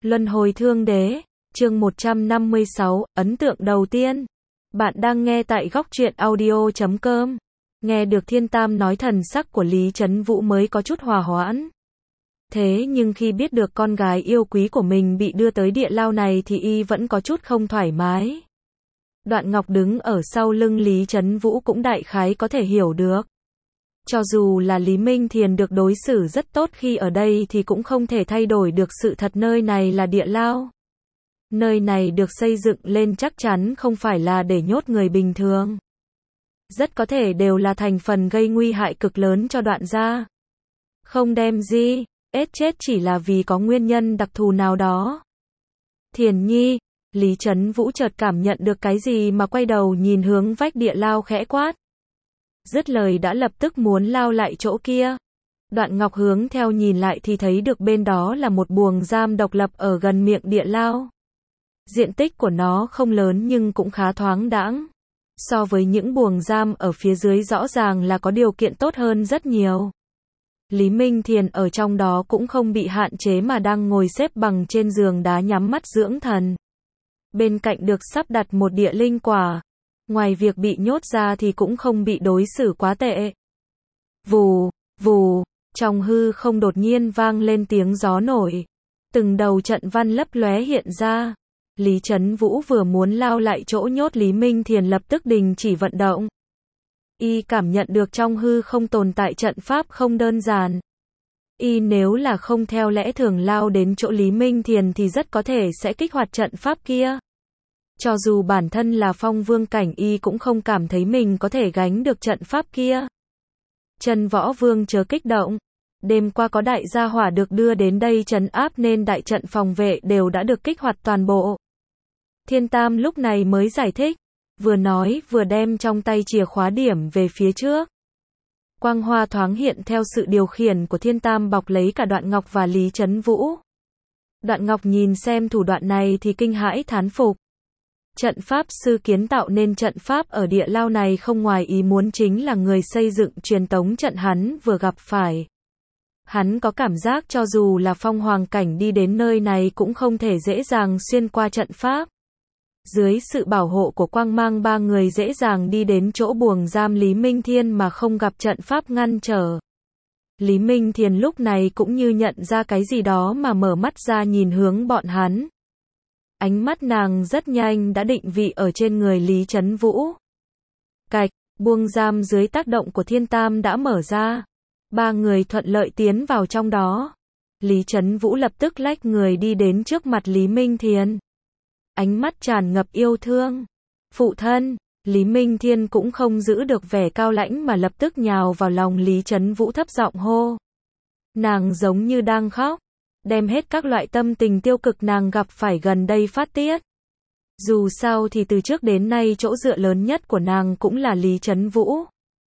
Luân hồi thương đế, chương 156, ấn tượng đầu tiên. Bạn đang nghe tại góc truyện audio.com. Nghe được Thiên Tam nói, thần sắc của Lý Chấn Vũ mới có chút hòa hoãn. Thế nhưng khi biết được con gái yêu quý của mình bị đưa tới địa lao này thì y vẫn có chút không thoải mái. Đoạn Ngọc đứng ở sau lưng Lý Chấn Vũ cũng đại khái có thể hiểu được. Cho dù là Lý Minh Thiền được đối xử rất tốt khi ở đây thì cũng không thể thay đổi được sự thật nơi này là địa lao. Nơi này được xây dựng lên chắc chắn không phải là để nhốt người bình thường. Rất có thể đều là thành phần gây nguy hại cực lớn cho Đoạn gia. Không đem gì, ết chết chỉ là vì có nguyên nhân đặc thù nào đó. Thiền nhi, Lý Chấn Vũ chợt cảm nhận được cái gì mà quay đầu nhìn hướng vách địa lao khẽ quát. Dứt lời đã lập tức muốn lao lại chỗ kia. Đoạn Ngọc hướng theo nhìn lại thì thấy được bên đó là một buồng giam độc lập ở gần miệng địa lao. Diện tích của nó không lớn nhưng cũng khá thoáng đãng. So với những buồng giam ở phía dưới rõ ràng là có điều kiện tốt hơn rất nhiều. Lý Minh Thiền ở trong đó cũng không bị hạn chế mà đang ngồi xếp bằng trên giường đá nhắm mắt dưỡng thần. Bên cạnh được sắp đặt một địa linh quả. Ngoài việc bị nhốt ra thì cũng không bị đối xử quá tệ. Vù, vù, trong hư không đột nhiên vang lên tiếng gió nổi. Từng đầu trận văn lấp lóe hiện ra. Lý Chấn Vũ vừa muốn lao lại chỗ nhốt Lý Minh Thiền lập tức đình chỉ vận động. Y cảm nhận được trong hư không tồn tại trận pháp không đơn giản. Y nếu là không theo lẽ thường lao đến chỗ Lý Minh Thiền thì rất có thể sẽ kích hoạt trận pháp kia. Cho dù bản thân là phong vương cảnh y cũng không cảm thấy mình có thể gánh được trận pháp kia. Chân Võ Vương chớ kích động. Đêm qua có đại gia hỏa được đưa đến đây trấn áp nên đại trận phòng vệ đều đã được kích hoạt toàn bộ. Thiên Tam lúc này mới giải thích. Vừa nói vừa đem trong tay chìa khóa điểm về phía trước. Quang hoa thoáng hiện theo sự điều khiển của Thiên Tam bọc lấy cả Đoạn Ngọc và Lý Chấn Vũ. Đoạn Ngọc nhìn xem thủ đoạn này thì kinh hãi thán phục. Trận pháp sư kiến tạo nên trận pháp ở địa lao này không ngoài ý muốn chính là người xây dựng truyền tống trận hắn vừa gặp phải. Hắn có cảm giác cho dù là phong hoàng cảnh đi đến nơi này cũng không thể dễ dàng xuyên qua trận pháp. Dưới sự bảo hộ của quang mang ba người dễ dàng đi đến chỗ buồng giam Lý Minh Thiên mà không gặp trận pháp ngăn trở. Lý Minh Thiền lúc này cũng như nhận ra cái gì đó mà mở mắt ra nhìn hướng bọn hắn. Ánh mắt nàng rất nhanh đã định vị ở trên người Lý Chấn Vũ. Cạch, buồng giam dưới tác động của Thiên Tam đã mở ra. Ba người thuận lợi tiến vào trong đó. Lý Chấn Vũ lập tức lách người đi đến trước mặt Lý Minh Thiền. Ánh mắt tràn ngập yêu thương. Phụ thân, Lý Minh Thiên cũng không giữ được vẻ cao lãnh mà lập tức nhào vào lòng Lý Chấn Vũ thấp giọng hô. Nàng giống như đang khóc. Đem hết các loại tâm tình tiêu cực nàng gặp phải gần đây phát tiết. Dù sao thì từ trước đến nay chỗ dựa lớn nhất của nàng cũng là Lý Chấn Vũ.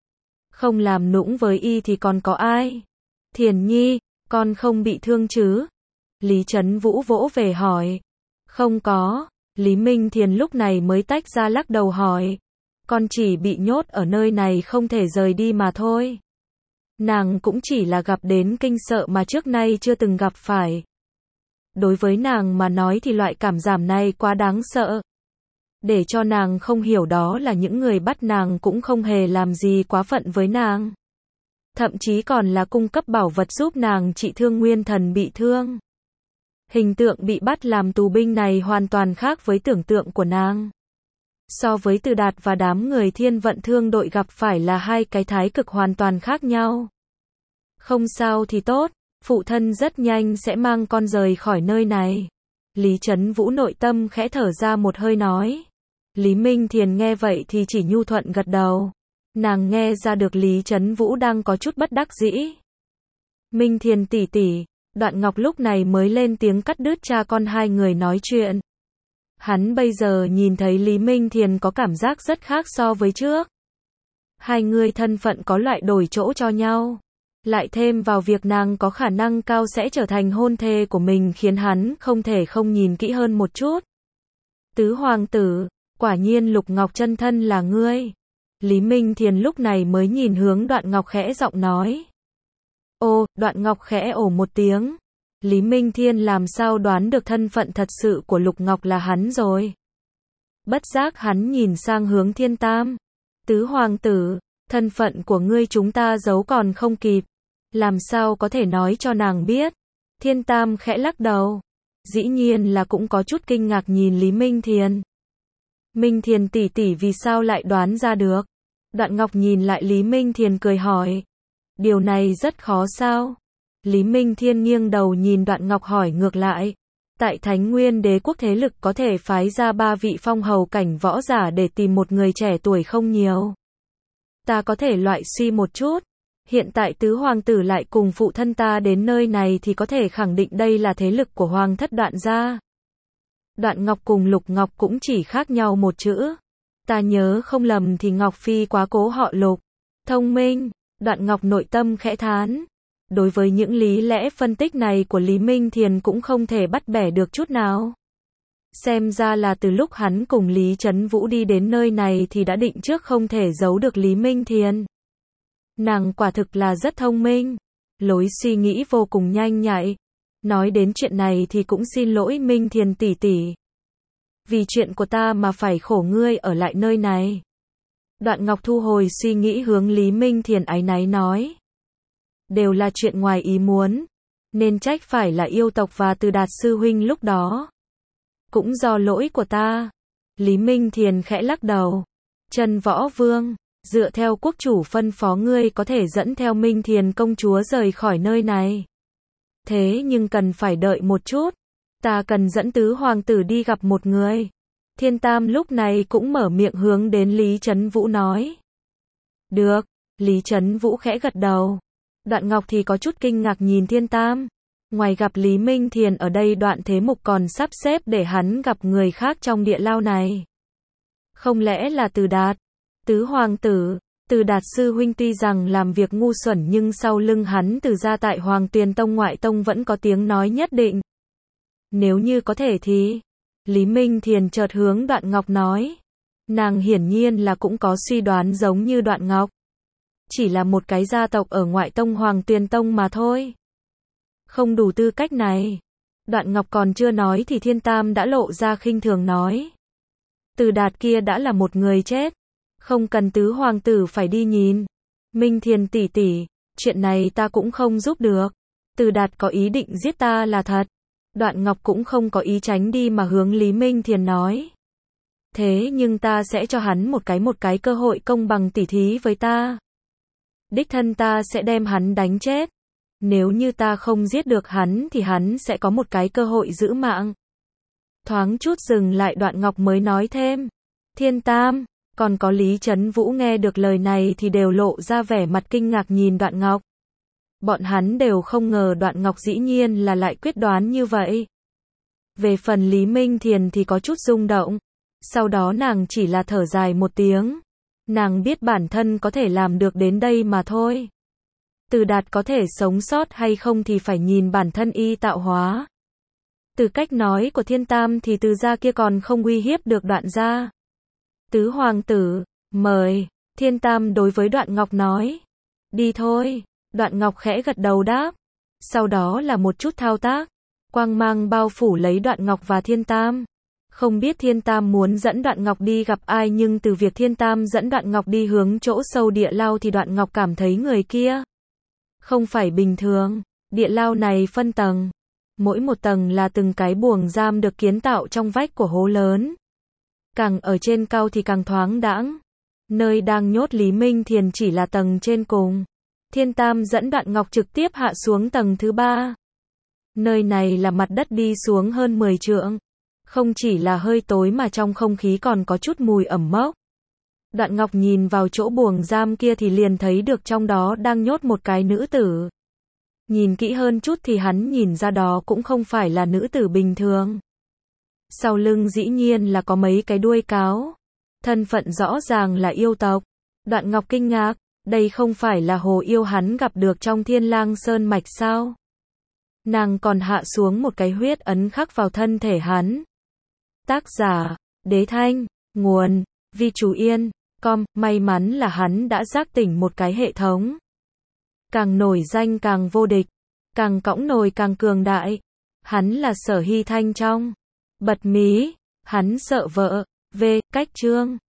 Không làm nũng với y thì còn có ai? Thiền nhi, con không bị thương chứ? Lý Chấn Vũ vỗ về hỏi. Không có. Lý Minh Thiền lúc này mới tách ra lắc đầu hỏi. Con chỉ bị nhốt ở nơi này không thể rời đi mà thôi. Nàng cũng chỉ là gặp đến kinh sợ mà trước nay chưa từng gặp phải. Đối với nàng mà nói thì loại cảm giảm này quá đáng sợ. Để cho nàng không hiểu đó là những người bắt nàng cũng không hề làm gì quá phận với nàng. Thậm chí còn là cung cấp bảo vật giúp nàng trị thương nguyên thần bị thương. Hình tượng bị bắt làm tù binh này hoàn toàn khác với tưởng tượng của nàng. So với Từ Đạt và đám người Thiên Vận Thương đội gặp phải là hai cái thái cực hoàn toàn khác nhau. Không sao thì tốt, phụ thân rất nhanh sẽ mang con rời khỏi nơi này. Lý Chấn Vũ nội tâm khẽ thở ra một hơi nói. Lý Minh Thiền nghe vậy thì chỉ nhu thuận gật đầu. Nàng nghe ra được Lý Chấn Vũ đang có chút bất đắc dĩ. Minh Thiền tỷ tỷ, Đoạn Ngọc lúc này mới lên tiếng cắt đứt cha con hai người nói chuyện. Hắn bây giờ nhìn thấy Lý Minh Thiền có cảm giác rất khác so với trước. Hai người thân phận có loại đổi chỗ cho nhau. Lại thêm vào việc nàng có khả năng cao sẽ trở thành hôn thê của mình khiến hắn không thể không nhìn kỹ hơn một chút. Tứ hoàng tử, quả nhiên Lục Ngọc chân thân là ngươi. Lý Minh Thiền lúc này mới nhìn hướng Đoạn Ngọc khẽ giọng nói. Ô, Đoạn Ngọc khẽ ồ một tiếng. Lý Minh Thiên làm sao đoán được thân phận thật sự của Lục Ngọc là hắn rồi. Bất giác hắn nhìn sang hướng Thiên Tam. Tứ hoàng tử, thân phận của ngươi chúng ta giấu còn không kịp. Làm sao có thể nói cho nàng biết. Thiên Tam khẽ lắc đầu. Dĩ nhiên là cũng có chút kinh ngạc nhìn Lý Minh Thiền. Minh Thiền tỷ tỷ vì sao lại đoán ra được. Đoạn Ngọc nhìn lại Lý Minh Thiền cười hỏi. Điều này rất khó sao? Lý Minh Thiên nghiêng đầu nhìn Đoạn Ngọc hỏi ngược lại. Tại Thánh Nguyên Đế quốc thế lực có thể phái ra 3 vị phong hầu cảnh võ giả để tìm một người trẻ tuổi không nhiều. Ta có thể loại suy một chút. Hiện tại tứ hoàng tử lại cùng phụ thân ta đến nơi này thì có thể khẳng định đây là thế lực của hoàng thất Đoạn gia. Đoạn Ngọc cùng Lục Ngọc cũng chỉ khác nhau một chữ. Ta nhớ không lầm thì Ngọc Phi quá cố họ Lục. Thông minh, Đoạn Ngọc nội tâm khẽ thán. Đối với những lý lẽ phân tích này của Lý Minh Thiền cũng không thể bắt bẻ được chút nào. Xem ra là từ lúc hắn cùng Lý Trấn Vũ đi đến nơi này thì đã định trước không thể giấu được Lý Minh Thiền. Nàng quả thực là rất thông minh, lối suy nghĩ vô cùng nhanh nhạy. Nói đến chuyện này thì cũng xin lỗi Minh Thiền tỷ tỷ. Vì chuyện của ta mà phải khổ ngươi ở lại nơi này. Đoạn Ngọc thu hồi suy nghĩ hướng Lý Minh Thiền áy náy nói. Đều là chuyện ngoài ý muốn, nên trách phải là yêu tộc và Từ Đạt sư huynh lúc đó. Cũng do lỗi của ta. Lý Minh Thiền khẽ lắc đầu. Trần Võ Vương, dựa theo quốc chủ phân phó ngươi có thể dẫn theo Minh Thiền công chúa rời khỏi nơi này. Thế nhưng cần phải đợi một chút. Ta cần dẫn tứ hoàng tử đi gặp một người. Thiên Tam lúc này cũng mở miệng hướng đến Lý Trấn Vũ nói. Được, Lý Trấn Vũ khẽ gật đầu. Đoạn Ngọc thì có chút kinh ngạc nhìn Thiên Tam. Ngoài gặp Lý Minh Thiền ở đây Đoạn Thế Mục còn sắp xếp để hắn gặp người khác trong địa lao này. Không lẽ là Từ Đạt? Tứ hoàng tử, Từ Đạt sư huynh tuy rằng làm việc ngu xuẩn nhưng sau lưng hắn Từ gia tại Hoàng Tuyền Tông ngoại tông vẫn có tiếng nói nhất định. Nếu như có thể thì... Lý Minh Thiền chợt hướng Đoạn Ngọc nói. Nàng hiển nhiên là cũng có suy đoán giống như Đoạn Ngọc. Chỉ là một cái gia tộc ở ngoại tông Hoàng Tuyền Tông mà thôi. Không đủ tư cách này. Đoạn Ngọc còn chưa nói thì Thiên Tam đã lộ ra khinh thường nói. Từ Đạt kia đã là một người chết. Không cần tứ hoàng tử phải đi nhìn. Minh Thiền tỷ tỷ, chuyện này ta cũng không giúp được. Từ Đạt có ý định giết ta là thật. Đoạn Ngọc cũng không có ý tránh đi mà hướng Lý Minh Thiền nói. Thế nhưng ta sẽ cho hắn một cái cơ hội công bằng tỉ thí với ta. Đích thân ta sẽ đem hắn đánh chết. Nếu như ta không giết được hắn thì hắn sẽ có một cái cơ hội giữ mạng. Thoáng chút dừng lại Đoạn Ngọc mới nói thêm. Thiên Tam, còn có Lý Trấn Vũ nghe được lời này thì đều lộ ra vẻ mặt kinh ngạc nhìn Đoạn Ngọc. Bọn hắn đều không ngờ Đoạn Ngọc dĩ nhiên là lại quyết đoán như vậy. Về phần Lý Minh Thiền thì có chút rung động. Sau đó nàng chỉ là thở dài một tiếng. Nàng biết bản thân có thể làm được đến đây mà thôi. Từ Đạt có thể sống sót hay không thì phải nhìn bản thân y tạo hóa. Từ cách nói của Thiên Tam thì Từ gia kia còn không uy hiếp được Đoạn gia. Tứ hoàng tử, mời. Thiên Tam đối với Đoạn Ngọc nói. Đi thôi. Đoạn Ngọc khẽ gật đầu đáp. Sau đó là một chút thao tác. Quang mang bao phủ lấy Đoạn Ngọc và Thiên Tam. Không biết Thiên Tam muốn dẫn Đoạn Ngọc đi gặp ai nhưng từ việc Thiên Tam dẫn Đoạn Ngọc đi hướng chỗ sâu địa lao thì Đoạn Ngọc cảm thấy người kia không phải bình thường. Địa lao này phân tầng. Mỗi một tầng là từng cái buồng giam được kiến tạo trong vách của hố lớn. Càng ở trên cao thì càng thoáng đãng. Nơi đang nhốt Lý Minh Thiền chỉ là tầng trên cùng. Thiên Tam dẫn Đoạn Ngọc trực tiếp hạ xuống tầng thứ 3. Nơi này là mặt đất đi xuống hơn 10 trượng. Không chỉ là hơi tối mà trong không khí còn có chút mùi ẩm mốc. Đoạn Ngọc nhìn vào chỗ buồng giam kia thì liền thấy được trong đó đang nhốt một cái nữ tử. Nhìn kỹ hơn chút thì hắn nhìn ra đó cũng không phải là nữ tử bình thường. Sau lưng dĩ nhiên là có mấy cái đuôi cáo. Thân phận rõ ràng là yêu tộc. Đoạn Ngọc kinh ngạc, đây không phải là hồ yêu hắn gặp được trong Thiên Lang Sơn mạch sao? Nàng còn hạ xuống một cái huyết ấn khắc vào thân thể hắn. Tác giả, Đế Thanh, nguồn, Vi Chú Yên, com, may mắn là hắn đã giác tỉnh một cái hệ thống. Càng nổi danh càng vô địch. Càng cõng nồi càng cường đại. Hắn là Sở Hy Thanh trong. Bật mí. Hắn sợ vợ. V. Cách chương.